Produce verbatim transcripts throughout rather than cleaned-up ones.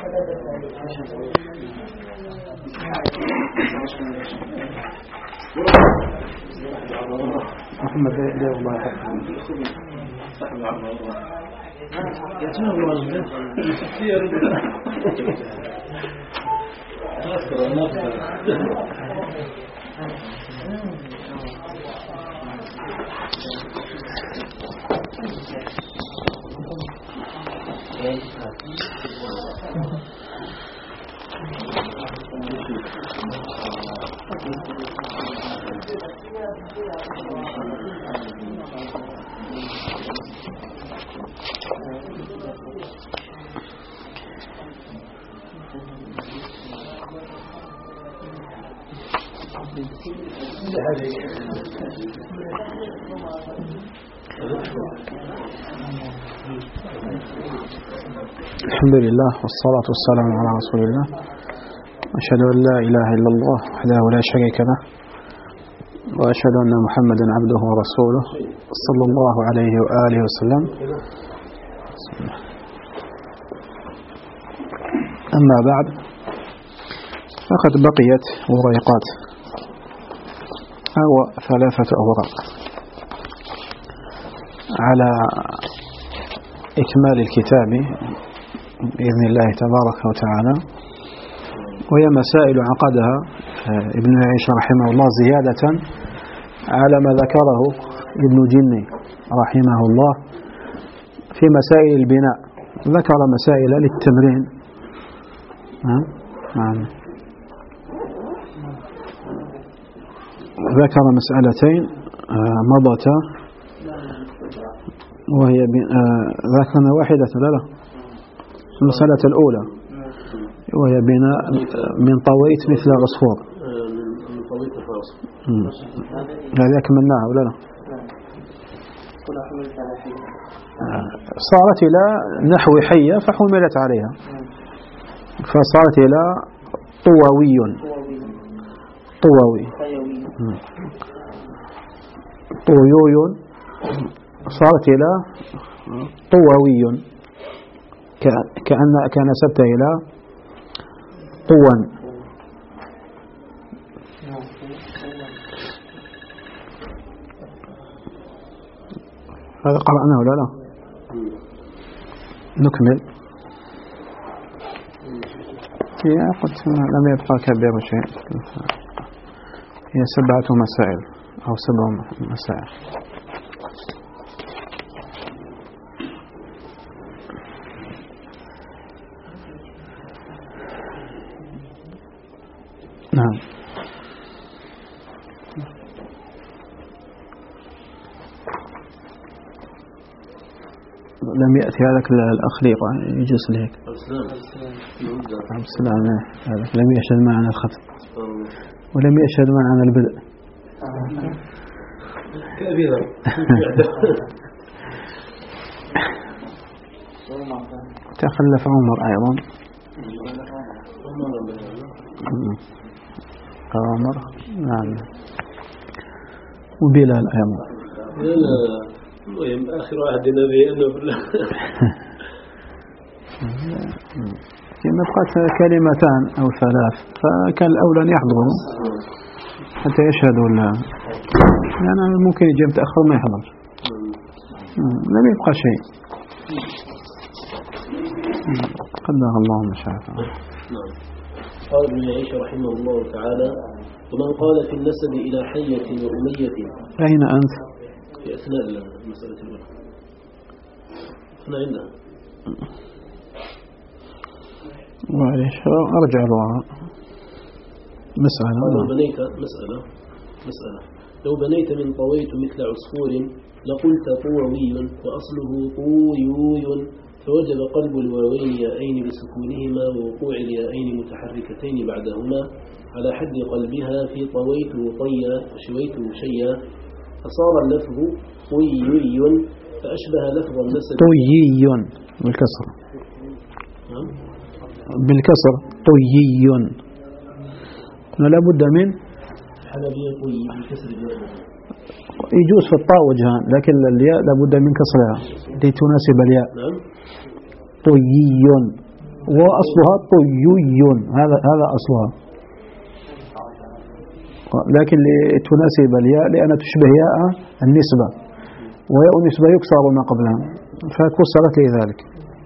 محمد لا والله الحمد لله والصلاة والسلام على رسول الله. أشهد أن لا إله إلا الله وحده لا شريك له، وأشهد أن محمدا عبده ورسوله صلى الله عليه وآله وسلم. أما بعد، فقد بقيت وريقات أو ثلاثة أوراق على إكمال الكتاب بإذن الله تبارك وتعالى، وهي مسائل عقدها ابن يعيش رحمه الله زيادة على ما ذكره ابن جني رحمه الله في مسائل البناء. ذكر مسائل للتمرين، ذكر مسألتين مضتا، وهي ذكرنا واحدة لا لا المسألة الأولى وهي بناء من طويت مثل عصفور. هذه أكملناها ولا لا؟ صارت إلى نحو حية فحملت عليها، فصارت إلى طووي طووي طويوي، صارت إلى طووي كأن كنسبت إلى طوا. هذا قرأناه ولا لا؟ نكمل. هي قد لم يبقى كبير شيء، هي سبعة مسائل أو سبع مسائل. نعم. لم يأتي هذاك الأخليق يجلس لهيك السلام. هذاك لم يشهد معنا الختم ولم يشهد معنا البدء. كبيرا تخلف عمر أيضا. عمر نعم، وبلال أيضا. آخر عهدنا به أنه كما بقت كلمتان أو ثلاث، فكان الأولى أن يحضروا حتى يشهدوا لها، يعني ممكن يجي متأخر ما يحضر، لم يبقى شيء. قدر الله ما شاء. قال ابن يعيش رحمه الله تعالى: ومن قال في النسب إلى حية وأمية. أين أنت؟ في أثناء المسألة الأولى احنا عندنا معلش أرجع لوراء. مسألة لو بنيت مسألة مسألة لو بنيت من طويت مثل عصفور لقلت طوعي وأصله طويوي، فوجب قلب الواوين يائين بسكونهما ووقوع اليائين متحركتين بعدهما على حد قلبها في طويت طيا وشويت شيا، فصار اللفظ طيي فأشبه لفظ النسب. طيي بالكسر بالكسر طيي، لا بد من حلبية طيي بالكسر يجوز في الطاء وجهان، لكن الياء لا بد من كسرها لتناسب الياء. نعم. طيي وأصلها طيي، هذا هذا أصلها، لكن لتناسب الياء لأن تشبه ياء النسبة، وياء النسبة يكسر ما قبلها فكسرت لذلك.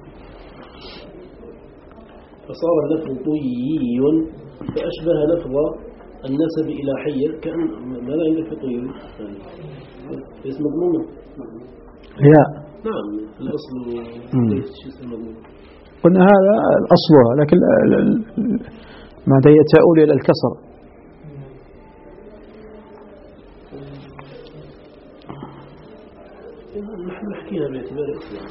فصار اللفظ طيي فأشبه لفظ النسب إلى حي. كأن ماذا عندك في طيي؟ اسم مضمومة. ياء. نعم الأصل ليس شيء مضموم. قلنا هذا الأصل، لكن ماذا يتأول إلى الكسر. نحن نحكيها باعتبار الإسلام.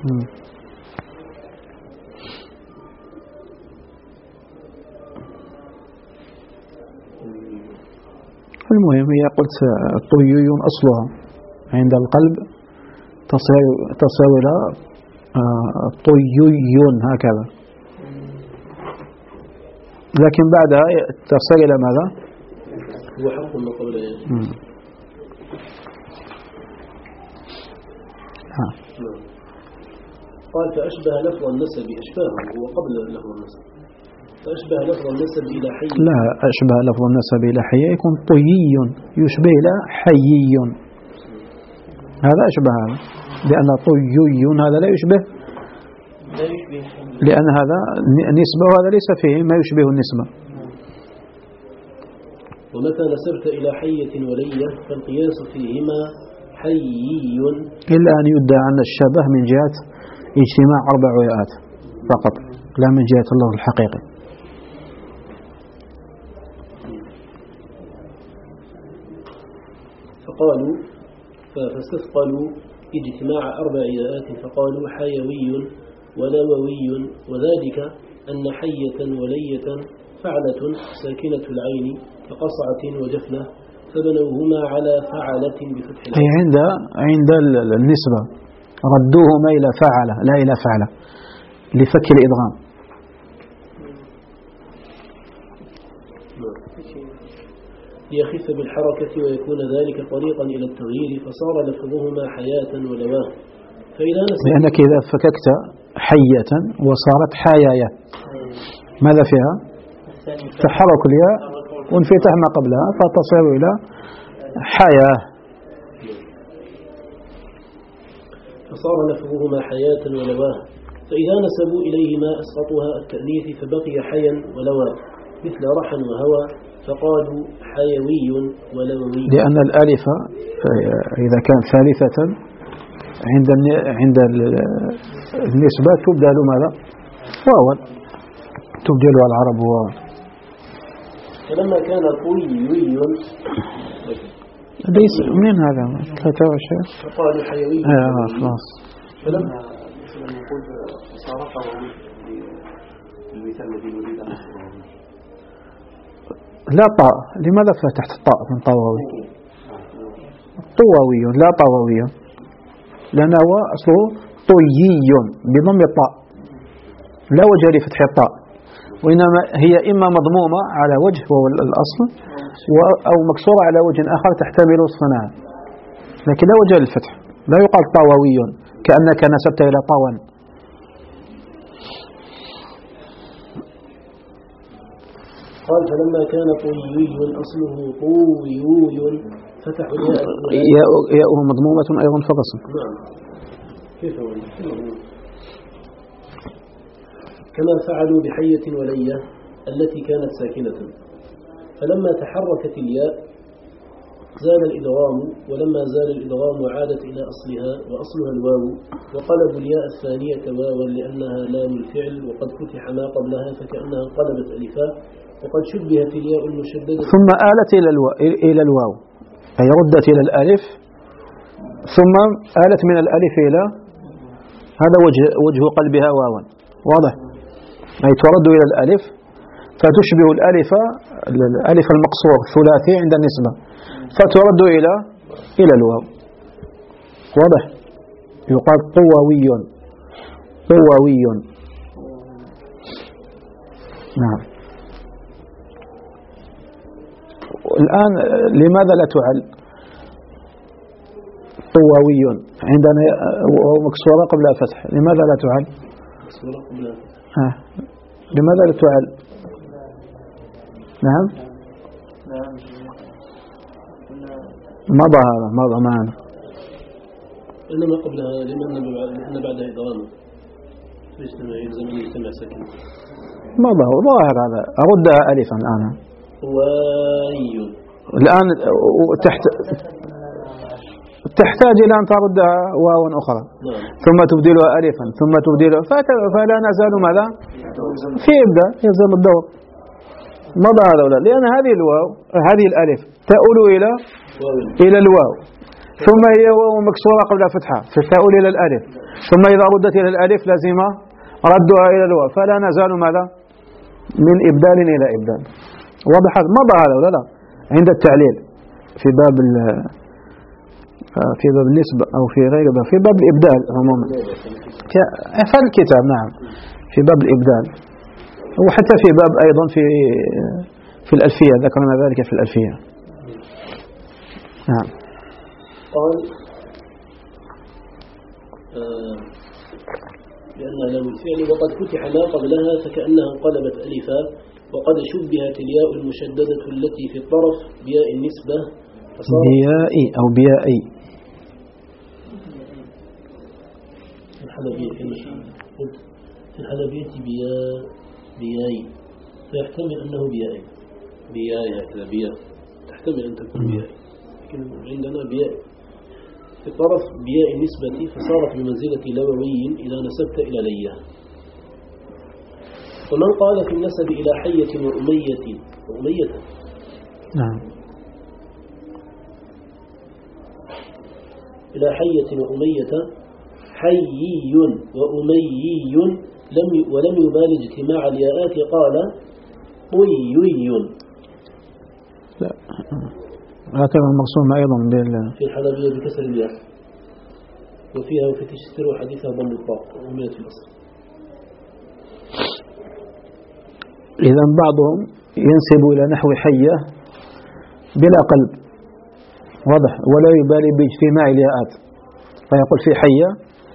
المهم هي قلت طيي أصلها عند القلب تصير إلى طيي هكذا، لكن بعدها تصير إلى ماذا؟ هو حق ما قبله. قال فأشبه لفظ النسب أشباهه هو قبل لفظ النسب، فأشبه لفظ النسب إلى حي. لا، أشبه لفظ النسب إلى حي يكون طيي يشبه إلى حيي، هذا أشبه هذا، لأن طيي هذا لا يشبه، لأن هذا نسبة وهذا ليس فيه ما يشبه النسبة. ومتى نسبت إلى حية ولية فالقياس فيهما حيي، إلا أن يدعى أن الشبه من جهة اجتماع أربع وياءات فقط، لا من جهة اللفظ الحقيقي. فقالوا فاستثقلوا اجتماع أربع ياءات فقالوا حيوي ولووي، وذلك أن حية ولية فعلة ساكنة العين كقصعة وجفنة فبنوهما على فعلة بفتح العين. أي عند عند النسبة ردوهما إلى فعلة لا إلى فعلة لفك الإدغام. ليخف بالحركة ويكون ذلك طريقا إلى التغيير فصار لفظهما حياة ولواه. فإذا لأنك إذا فككت حية وصارت حياية ماذا فيها؟ تحرك الياء وانفتح ما قبلها فتصير إلى حياة، فصار لفظهما حياة ولواه. فإذا نسبوا إليهما أسقطها التأنيث فبقي حيا ولواه مثل رحا وهوى فقالوا حيوي ولوي، لأن الألف إذا كانت ثالثة عند عند النسبة تبدل ماذا؟ واو، تبدلها العرب واو. فلما كان طيوي ليس من هذا ثلاثة وعشرين فقالوا حيوي. آه خلاص. فلما نقول صار طووي المثال الذي نريد أن نشرحه. لا طاء، لماذا فتحت الطاء من طواوي؟ طواوي لا طواوي، لأنه هو أصله طيي بضم الطاء لا وجه لفتح الطاء، وإنما هي إما مضمومة على وجه وهو الأصل أو مكسورة على وجه آخر تحتمل وصفناها، لكن لا وجه للفتح، لا يقال طواوي كأنك نسبت إلى طاوا. قال فلما كان طيوي أصله طويوي فتح الياء ياؤه مضمومة أيضا فقصا. نعم كيف هو كما فعلوا بحية ولية التي كانت ساكنة، فلما تحركت الياء زال الإدغام، ولما زال الإدغام عادت إلى أصلها وأصلها الواو، وقلبوا الياء الثانية واوا لأنها لام الفعل وقد فتح ما قبلها فكأنها انقلبت ألفا، وقد شبهت الياء المشددة ثم آلت إلى الواو, إلى الواو أي ردت إلى الألف ثم آلت من الألف إلى هذا وجه, وجه قلبها واوا، واضح؟ أي ترد إلى الألف فتشبه الألف الألف المقصور ثلاثي عند النسبة فترد إلى إلى الواو، واضح؟ يقال طواوي طواوي. نعم. الآن لماذا لا تعل طواوي عندنا وهو مكسورة قبل فتح، لماذا لا تعل؟ مكسورة قبل ها. لماذا لا تعل؟ نعم مضى هذا مضى معنا. إنما قبلها لأن بعدها إدغام يجتمع يلزم أن يجتمع ساكن. مضى ظاهر هذا. أردها ألفا أنا واي الآن تحت تحتاج إلى أن تردها واوا أخرى نعم. ثم تبدلها ألفا ثم تبدلها فلا نزال ماذا في إبداء يلزم الدور. مضى هذا ولا لأن هذه الواو هذه الألف تؤول إلى إلى الواو ثم هي واو مكسورة قبل فتحة فتؤول إلى الألف ثم إذا ردت إلى الألف لازم ردها إلى الواو فلا نزال ماذا من إبدال إلى إبدال. واضح هذا. مضى هذا ولا لا عند التعليل في باب في باب النسبة أو في غير باب في باب الإبدال عموما في الكتاب نعم في باب الإبدال وحتى في باب أيضا في في الألفية ذكرنا ذلك في الألفية. نعم. قال آه لأنها لام الفعل وقد فتح ما قبلها فكأنها انقلبت ألفا وقد شبهت الياء المشددة التي في الطرف بياء النسبة بيائي أو بيائي الحلبية في الحلبية بياء بياي فيحتمل أنه بياء بياء هكذا بياء تحتمل أن تكون بياء لكن عندنا بياء في الطرف بياء النسبة فصارت بمنزلة لووي إذا نسبت إلى ليه. ومن قال في النسب إلى حية وأمية وأمية نعم إلى حية وأمية حيي وأميي لم ولم يبالغ اجتماع الياءات قال طيي. لا هكذا المرسوم أيضا بال في الحلبية بكسر الياء وفيها وفي تشتر وحديثها ضم الطاء وأمية في الأصل. إذا بعضهم ينسب إلى نحو حية بلا قلب واضح ولا يبالي باجتماع الياءات فيقول في حية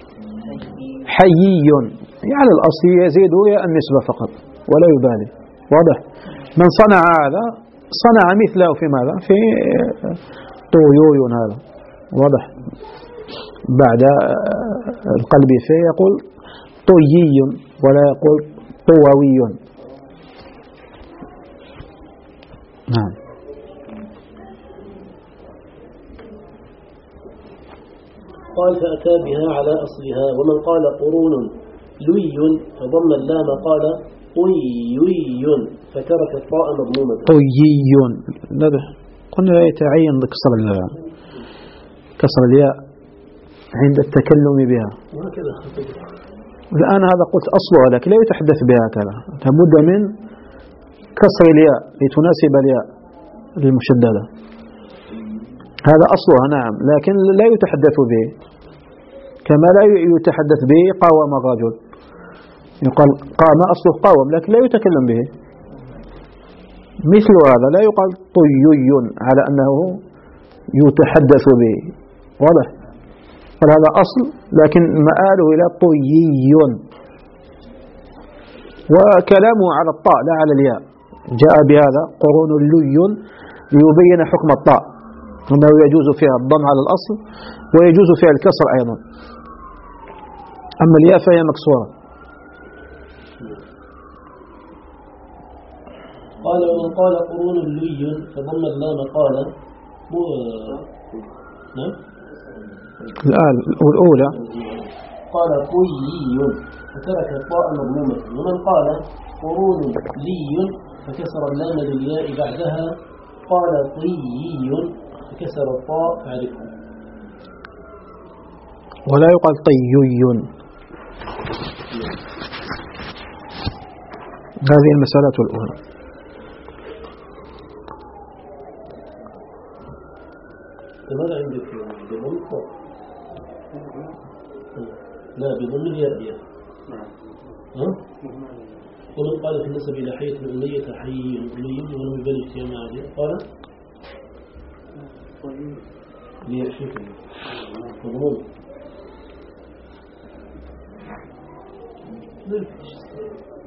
حيي يعني الأصل يزيد ياء النسبة فقط ولا يبالي واضح. من صنع هذا صنع مثله في ماذا في طيوي هذا واضح بعد القلب فيه يقول طيي ولا يقول طووي. نعم. قال فأتى بها على أصلها. ومن قال قرون لي فضم اللام قال طيي فترك الطاء مضمومة. طيي لا قلنا لا يتعين كسر كسر الياء عند التكلم بها وهكذا. الآن هذا قلت أصلها لكن لا يتحدث بها هكذا لابد من كسر الياء لتناسب الياء المشددة هذا أصلها نعم لكن لا يتحدث به كما لا يتحدث به قاوم الرجل يقال قام أصله قاوم لكن لا يتكلم به. مثل هذا لا يقال طيي على أنه يتحدث به واضح فهذا أصل لكن مآله إلى طيي وكلامه على الطاء لا على الياء. جاء بهذا قرون لي ليبين حكم الطاء أنه يجوز فيها الضم على الأصل ويجوز فيها الكسر أيضا أما الياء فهي مكسورة. قال ومن قال قرون لي فضم اللام قال نعم الآن الأولى قال طيي فترك الطاء مضمومة. ومن قال قرون لي فكسر اللام للياء بعدها قال طيي فكسر الطاء فعرفه. ولا يقال طيي. هذه المسألة الأولى. ماذا عندك بضم الطاء؟ لا بضم الياء. ها؟ ومن قال في النسب إلى حية الأمية حي أمي ولم يبالغ اجتماع عليه قال ليشوف مضمون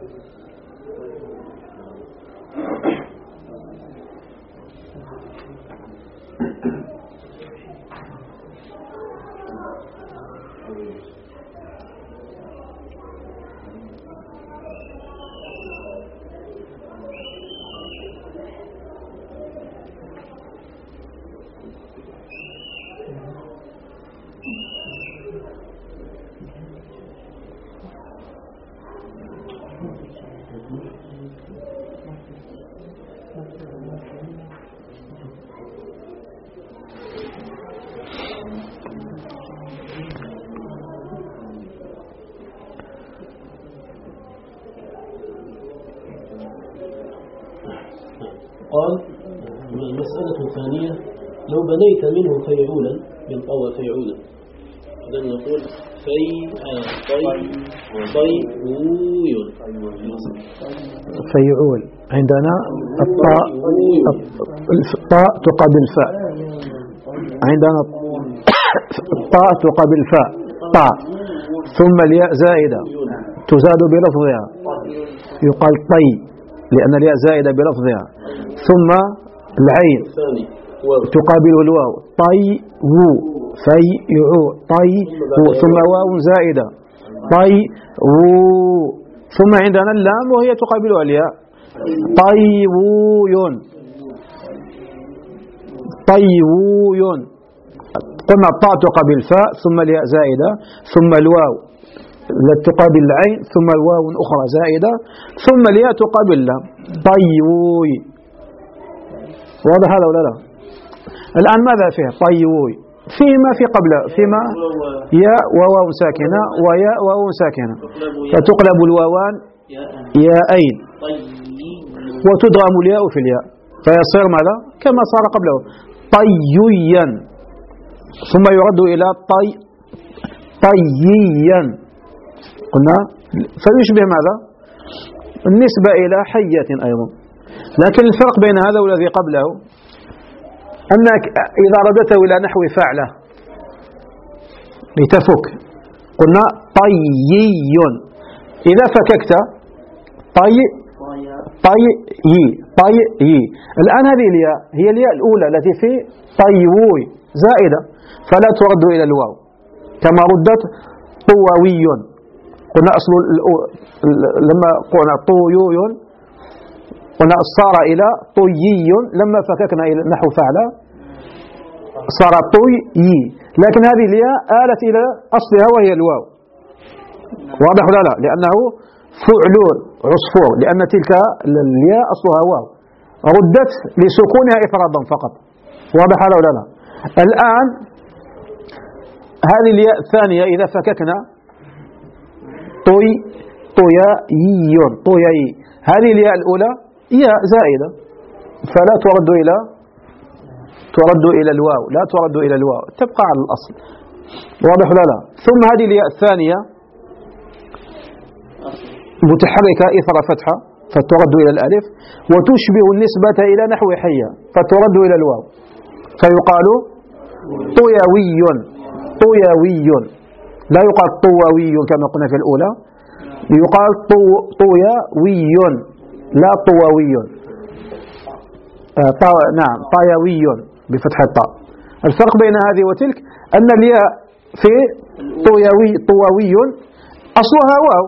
قال المسألة الثانية لو بنيت منه فيعولا من طوى فيعولا إذا نقول في طي طيوي فيعول عندنا الطاء الطاء تقابل الفاء عندنا الطاء تقابل الفاء طاء ثم الياء زائدة تزاد بلفظها يقال طي لأن الياء زائدة بلفظها ثم العين تقابل الواو طي وو في يعو طي وو ثم واو زائدة طي وو ثم عندنا اللام وهي تقابلها الياء طيوي طيوي قلنا الطاء تقابل الفاء ثم الياء زائدة ثم الواو تقابل العين ثم الواو أخرى زائدة ثم الياء تقابل اللام طيوي واضح هذا ولا لا؟ الآن ماذا فيه طيوي فيما في قبل فيما ياء وواو ساكنة وياء وواو ساكنة فتقلب الواوان ياءين وتدغم الياء في الياء فيصير ماذا كما صار قبله طييا ثم يرد إلى طي طييا قلنا فيشبه ماذا النسبة إلى حية أيضا لكن الفرق بين هذا والذي قبله أنك إذا ردته إلى نحو فعله لتفك قلنا طيي إذا فككت طي طي يي طي يي الآن هذه الياء هي الياء الأولى التي في طيوي زائدة فلا ترد إلى الواو كما ردت طووي قلنا أصل لما قلنا طويوي قلنا صار إلى طيي لما فككنا إلى نحو فعله صار طيي لكن هذه الياء آلت إلى أصلها وهي الواو واضح ولا لا لأنه فعلون عصفور لأن تلك الياء أصلها واو ردت لسكونها إفرادا فقط واضح هذا ولا لا الآن هذه الياء الثانية إذا فككنا طي طيائي طيائي هذه الياء الأولى ياء زائدة فلا ترد إلى ترد إلى الواو لا ترد إلى الواو تبقى على الأصل واضح ولا لا ثم هذه الياء الثانية متحركة إثر فتحة فترد إلى الألف وتشبه النسبة إلى نحو حية فترد إلى الواو فيقال طيوي طيوي لا يقال طووي كما قلنا في الأولى يقال طيوي لا طووي آه طا نعم طيوي بفتح الطاء الفرق بين هذه وتلك أن الياء في طيوي طووي أصلها واو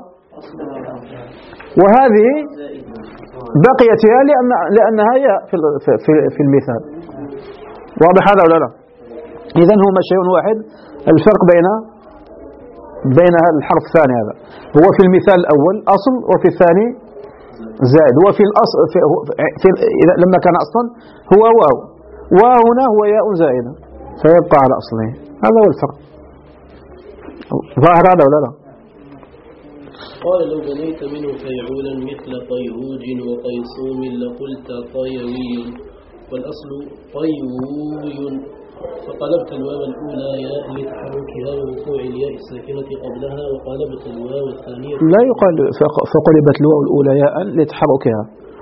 وهذه بقيت ياء لأن لأنها ياء في في في المثال واضح هذا ولا لا إذن هما شيء واحد الفرق بين بين الحرف الثاني هذا هو في المثال الأول أصل وفي الثاني زائد هو في الأصل في في لما كان أصلا هو واو وهنا هو ياء زائدة فيبقى على أصله هذا هو الفرق ظاهر هذا ولا لا قال لو بنيت منه فيعولا مثل طيهوج وطيصوم لقلت طيوي والأصل طيوي فقلبت الواو الأولى ياء لتحركها ووقوع الياء الساكنة قبلها وقلبت الواو الثانية لا يقال فقلبت الواو الأولى ياء لتحركها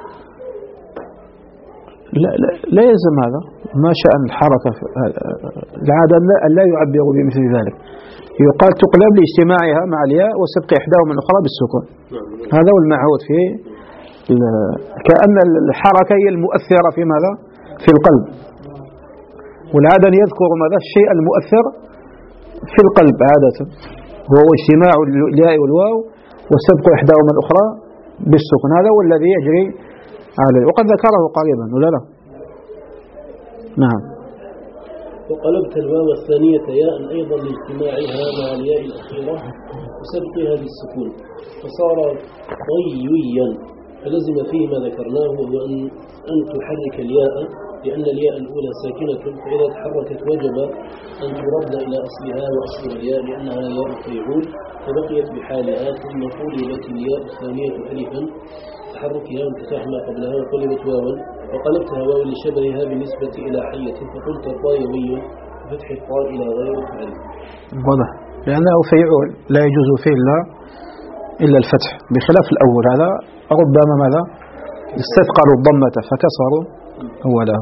لا, لا, لا يلزم هذا ما شأن الحركة العادة لا يعبر بمثل ذلك يقال تقلب لاجتماعها مع الياء وسبق إحداهما الأخرى بالسكون هذا هو المعهود في كأن الحركة هي المؤثرة في ماذا في القلب والعادة يذكر ماذا الشيء المؤثر في القلب عادة وهو اجتماع الياء والواو وسبق إحداهما الأخرى بالسكون هذا هو الذي يجري عليه وقد ذكره قريبا ولا لا نعم وقلبت الواو الثانية ياء أيضا لاجتماعها مع الياء الأخيرة وسبقها بالسكون فصار طيويا فلزم فيه ما ذكرناه وهو أن, أن تحرك الياء لأن الياء الأولى ساكنة فإذا تحركت وجب أن ترد إلى أصلها وأصل الياء لأنها ياء فيعول فبقيت بحالها ثم قلبت الياء الثانية ألفا تحركها وانفتاح ما قبلها وقلبت واوا وقلبتها واو لشبهها بالنسبة إلى حية فقلت طايوي بفتح الطاء إلى غير فعل. واضح، لأنه فيعول لا يجوز فيه إلا إلا الفتح، بخلاف الأول هذا ربما ماذا استثقلوا الضمة فكسروا أوله.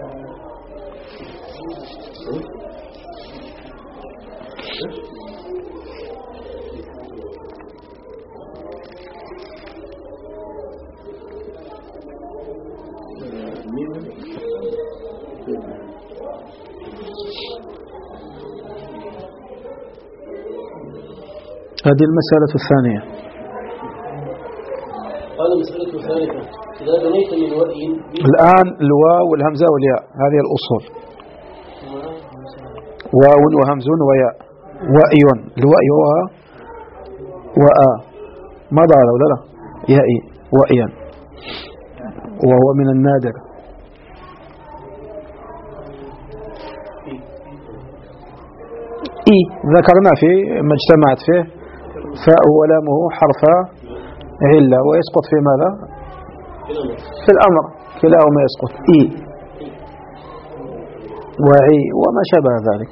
هذه المسألة الثانية. قال المسألة الثالثة إذا بنيت من وأي. الآن الواو والهمزة والياء هذه الأصول، واو وهمز وياء. وأي الوأي و وآ ما ضال ولا لا يائي وأيا، وهو من النادر. إي ذكرنا فيه ما اجتمعت فيه فاء ولامه حرف علة ويسقط في ماذا؟ في الأمر كلاهما يسقط. إي وعي وما شابه ذلك.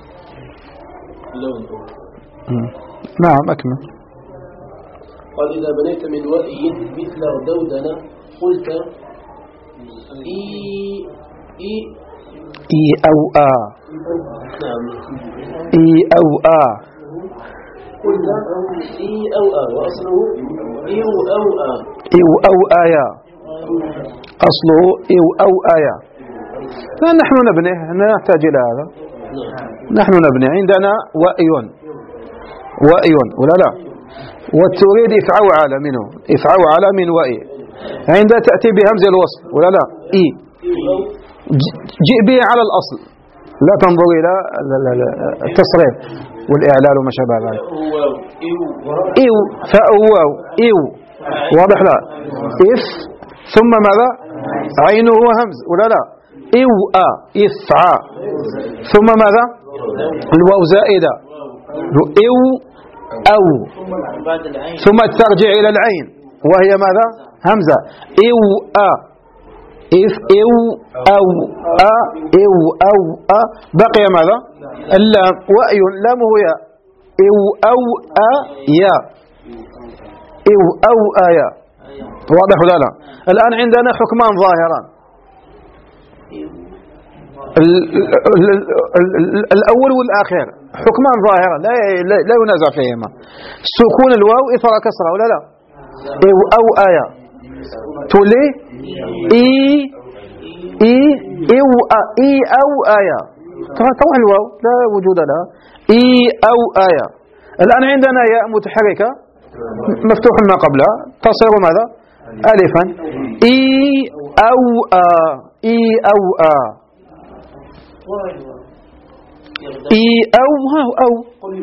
نعم أكمل. قال إذا بنيت من وأي مثل دودنا قلت إي إي إي أو آ. نعم إي أو آ. قلت إي أو آ وأصله إيو أو آ. إيو أو آيا أصله إيو أو آيا. نحن نبني نحتاج إلى هذا. نحن نبني عندنا وأي وأي ولا لا، وتريد إفعو على منه إفعو على من وأي، عند تأتي بهمز الوصل ولا لا إي جئ به على الأصل، لا تنظر إلى التصريف والإعلال وما شابه ذلك. إيو فأو إيو واضح لا إف ثم ماذا عينه همز ولا لا إيو آ إفعى ثم ماذا الواو زائدة إيو أو ثم ترجع إلى العين وهي ماذا همزة إيو آ إف إيو أو أ إيو أو أ بقي ماذا اللام وأي لامه يا إيو أو أ يا إيو أو آيا. واضح ولا لا؟ الآن عندنا حكمان ظاهران، الأول والآخر حكمان ظاهران لا لا ينازع فيهما، سكون الواو إثر كسرة ولا لا؟ إيو أو آيا تولي إي إي إيو إي أو آيا طبعا الواو لا وجود لها إي أو آيا. الآن عندنا ياء متحركة مفتوح ما قبلها تصير ماذا ألفا إي أو آ إي أو آ إي أو ها أو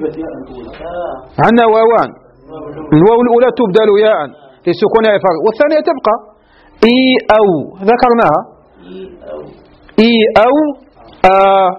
عندنا واوان، الواو الأولى تبدل ياء لسكونها إفراد والثانية تبقى إي أو ذكرناها إي أو آ.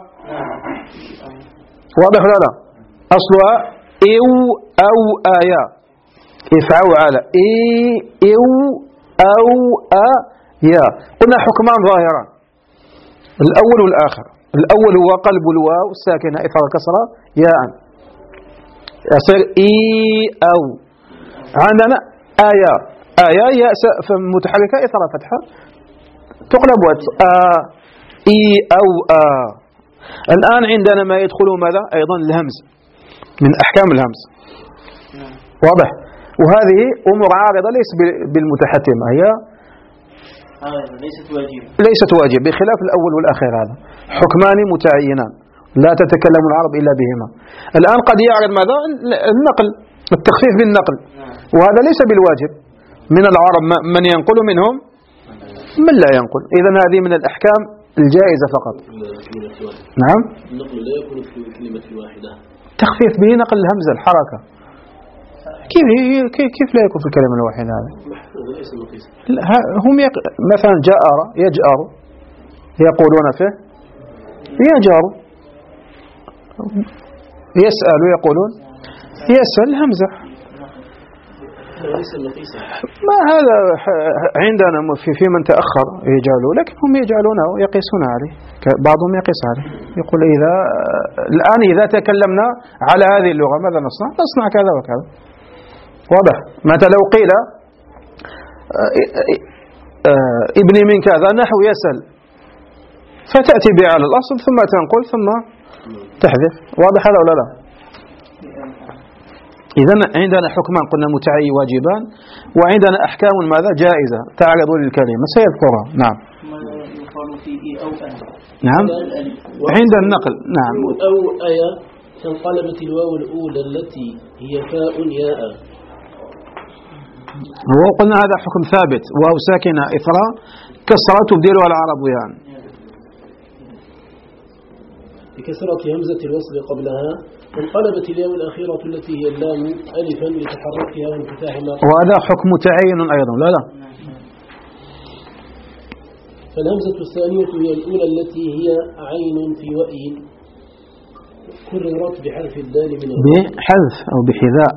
واضح ولا لا؟ أصلها إيو أو آيا إفعوا على إي إيو أو آ يا. قلنا حكمان ظاهران الأول والآخر. الأول هو قلب الواو الساكنة إثر كسرة ياء يصير إي أو. عندنا آيا آيا ياء متحركة إثر فتحة تقلب آ إي أو آ. الآن عندنا ما يدخل ماذا أيضا الهمز من أحكام الهمز. واضح؟ وهذه أمور عارضة ليس بالمتحتمة، هي ليست واجب ليست واجب بخلاف الأول والأخير، هذا حكمان متعينان لا تتكلم العرب إلا بهما. الآن قد يعرض ماذا النقل التخفيف بالنقل وهذا ليس بالواجب من العرب من ينقل منهم من لا ينقل. إذن هذه من الأحكام الجائزة فقط. نعم النقل لا يكون في كلمة واحدة، تخفيف به نقل الهمزة الحركة كيف كيف لا يكون في الكلمة الواحدة هذا؟ هم يق... مثلا جأر يجأر يقولون فيه يجأر، يسأل يقولون يسأل همزة. ما هذا عندنا في في من تأخر يجعلوا، لكن هم يجعلونه ويقيسون عليه، بعضهم يقيس عليه يقول إذا الآن إذا تكلمنا على هذه اللغة ماذا نصنع؟ نصنع كذا وكذا. واضح؟ متى لو قيل ابني من كذا نحو يسأل، فتأتي به على الأصل ثم تنقل ثم تحذف. واضح هذا ولا لا؟ إذن عندنا حكمان قلنا متعين واجبان، وعندنا أحكام ماذا جائزة تعرض للكلمة سيذكرها. نعم نعم عند النقل. نعم أو آية فانقلبت الواو الأولى التي هي فاء ياء. هو قلنا هذا حكم ثابت، واو ساكنة إثراء كسرة تبدلها العرب يعني بكسرة همزة الوصل قبلها، انقلبت الياء الأخيرة التي هي اللام ألفا لتحركها وانفتاح ما قبلها. وهذا حكم متعين أيضا. لا لا فالهمزة الثانية هي الأولى التي هي عين في وأي كررت بحرف الدال من بحذف أو بحذاء.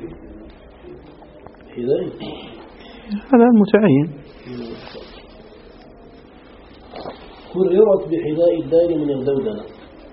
حذاء هذا متعين. كررت بحذاء الدال من الدودنة.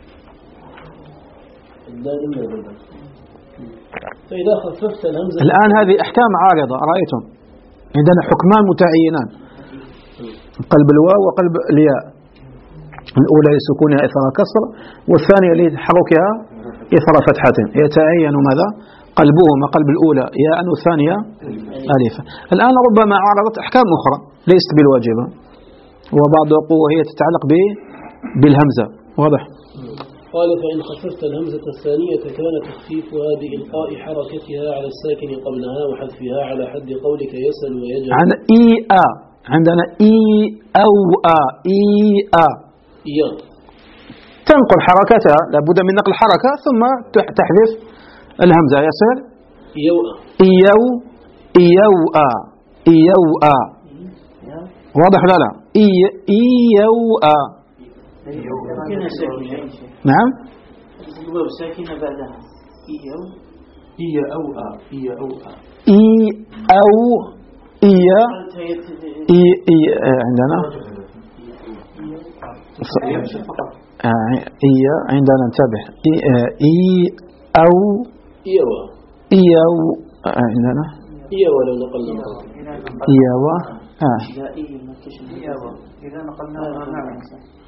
الدال من الدودنة. فإذا خففت الهمزة الآن هذه أحكام عارضة رأيتم، عندنا حكمان متعينان، قلب الواو وقلب الياء، الأولى لسكونها إثر كسر، والثانية لتحركها إثر فتحة. يتعين ماذا؟ قلبهما، قلب الأولى ياء والثانية ألفا. الآن ربما عارضت أحكام أخرى ليست بالواجبة، وبعض القوة هي تتعلق بالهمزة. واضح؟ قال فإن خففت الهمزة الثانية كان تخفيفها بإلقاء حركتها على الساكن قبلها وحذفها على حد قولك يسأل ويجعل. عن إي آ عندنا إي أو آ إي آ إيا تنقل حركتها، لابد من نقل حركة ثم تحذف الهمزة. يسأل إيو إيو إيو آ إيو آ. واضح لا لا؟ إي إيو آ. نعم الواو ساكنة بعدها إيو إيا أو آ إيا أو آ إي أو إيا إي إي عندنا إيا عندنا انتبه إي إي أو إيو إيو عندنا إيو لو نقلنا إيو آه إذا نقلنا نعم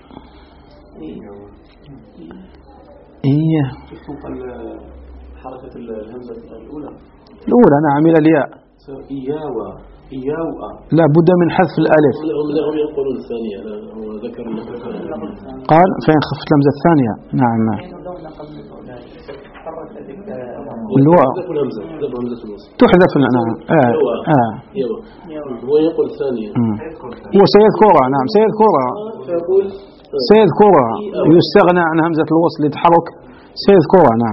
إيه كيف تنقل حركة الهمزة الأولى؟ الأولى نعم إلى الياء. إياوا إياوا لا بد من حذف الألف. هم يقولون الثانية، هو ذكر قال فإن خفت الهمزة الثانية. نعم نعم الواو تحذف. نعم آه آه هو يقول الثانية وسيذكرها. نعم سيذكرها سيذكرها يستغنى عن همزة الوصل لتحرك سيذكرها. نعم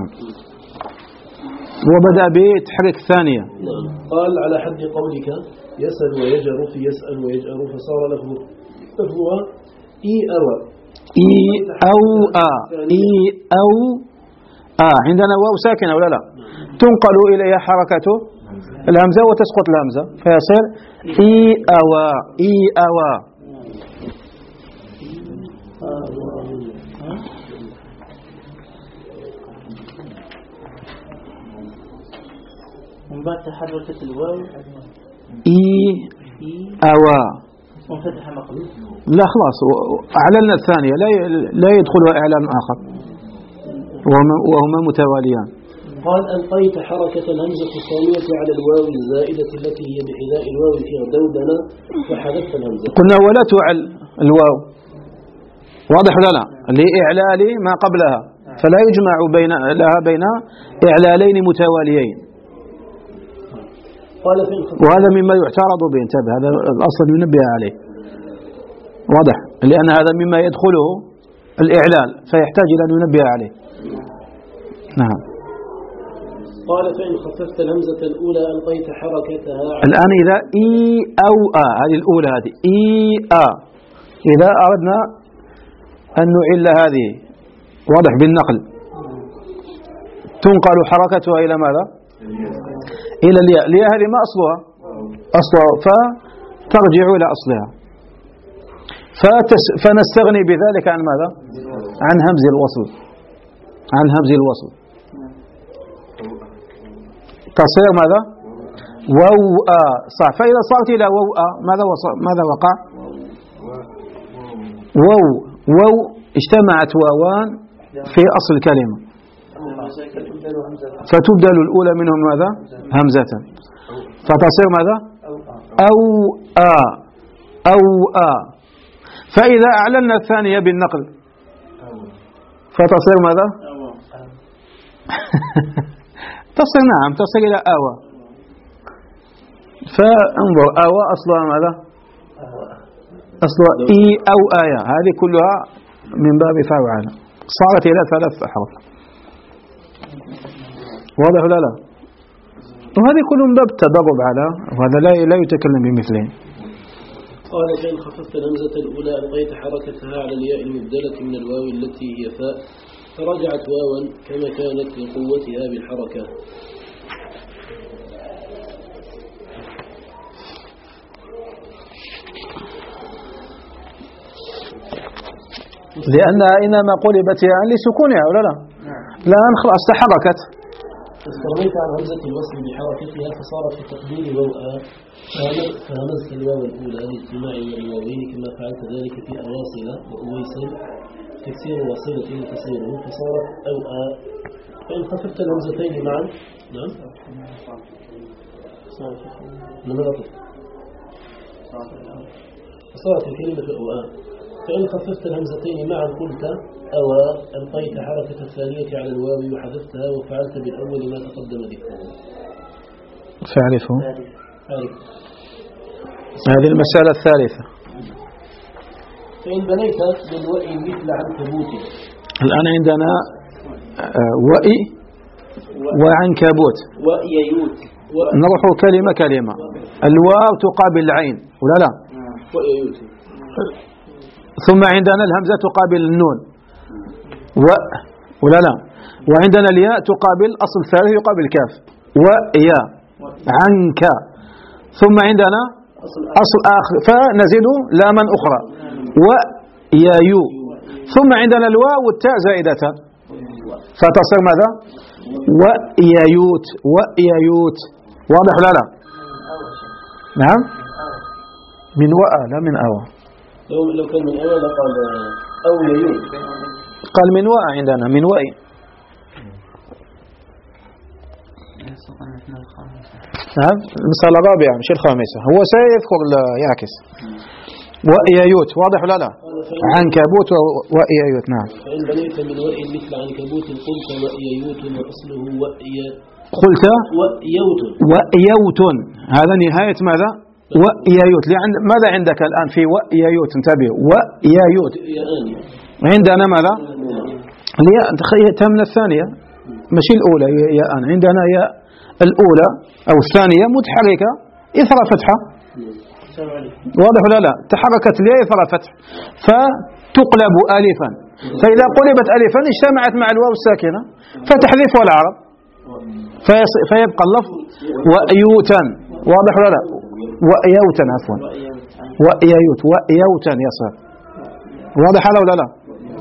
وبدأ بتحرك الثانية. نعم. قال على حد قولك يسأل ويجر في يسأل ويجر فصار له فهو إي أو إي أو آ إي أو آ. عندنا واو ساكنة ولا لا؟ تنقل إليها حركة الهمزة وتسقط الهمزة فيصير إي أو إي أو. من بعد تحركت الواو إي أوا وفتح مقلوب. لا خلاص أعلنا الثانية لا لا يدخلها إعلان آخر وهما متواليان. قال ألقيت حركة الهمزة الثانية على الواو الزائدة التي هي بحذاء الواو في دودنة وحذفت الهمزة. قلنا ولا تعل الواو. واضح ولا لا؟ لإعلال ما قبلها فلا يجمع بين لها بين إعلالين متواليين. وهذا مما يعترض به. انتبه هذا الأصل ينبه عليه. واضح لأن هذا مما يدخله الإعلال فيحتاج إلى أن ينبه عليه. نعم. قال فإن خففت الهمزة الأولى ألقيت حركتها. الآن إذا إي أو آ هذه الأولى هذه إي آ إذا أردنا أن نعل هذه واضح بالنقل تنقل حركتها إلى ماذا؟ إلى الياء. الياء هذه ما أصلها أصلها فترجع إلى أصلها. فتس فنستغني بذلك عن ماذا؟ عن همز الوصل، عن همز الوصل تصير ماذا؟ ووء. صح. فإذا صارت إلى ووء ماذا وصل؟ ماذا وقع؟ وو وو اجتمعت واوان في أصل الكلمة فتبدل الأولى منهم ماذا؟ همزة فتصير ماذا؟ أو آ أو آ. فإذا أعلنا الثانية بالنقل فتصير ماذا؟ تصير نعم تصير إلى آوى. فانظر آوى أصلها ماذا؟ أصلها إي أو آية. هذه كلها من باب فعل صارت إلى ثلاث أحرف. واضح ولا لا؟ وهذه كلهم باب التدرب على وهذا لا لا يتكلم بمثله. قال فإن خففت الهمزة الأولى ألقيت حركتها على الياء المبدلة من الواو التي هي فاء فرجعت واوا كما كانت لقوتها بالحركة. لأنها إنما قلبت ياء لسكونها ولا لا؟ الآن خلاص تحركت. استغنيت عن همزة الوصل بحركتها فصارت في التقدير واوءا فهمزت الواو الأولى لاجتماع الواوين كما فعلت ذلك في أواصل وأويس تكسير واصلة تصيره فصارت أوءا. فإن خففت الهمزتين معا نعم فصارت الكلمة أوءا. فإن خففت الهمزتين معا قلت أوى ألقيت حركة الثانية على الواو وحذفتها وفعلت بالأول ما تقدم ذكره. فاعرفه. فاعرف. هذه المسألة الثالثة. فإن بنيت بالوئي مثل عنكبوت. الآن عندنا وئي وعنكبوت. وئيوت. نروح كلمة كلمة. الواو تقابل العين ولا لا؟ وئيوت. ثم عندنا الهمزة تقابل النون و ولا لا؟ وعندنا الياء تقابل أصل ثالث يقابل الكاف ويا عنك. ثم عندنا أصل آخر فنزيد لاما أخرى ويايو. ثم عندنا الواو والتاء زائدتان فتصير ماذا؟ ويايوت ويايوت. واضح ولا لا؟ نعم من وأ لا من أوى. لو لو كان من أول قال أو ييوت. قال من وأ عندنا من وأي. نعم المسألة الرابعة مش الخامسة. هو سيذكر يعكس وإيايوت. واضح ولا لا؟ عنكبوت وإيايوت. نعم. فإن بنيت من وئي مثل عنكبوت قلت وإيايوت وأصله وإي قلت وإيوت وإيوت. هذا نهاية ماذا؟ وإيايوت. ماذا عندك الآن في وإيايوت؟ انتبه وإيايوت. عندنا ماذا؟ الياء تخيلتها من الثانية مش الأولى ياء. عندنا ياء الأولى أو الثانية متحركة إثر فتحة. واضح ولا لا؟ تحركت الياء إثر فتح فتقلب ألفا. فإذا قلبت ألفا اجتمعت مع الواو الساكنة فتحذفها العرب فيبقى اللفظ وأيوتا. واضح ولا لا؟ وأيوتا عفوا وأيوت وأيوتا يصير. واضح هذا ولا لا؟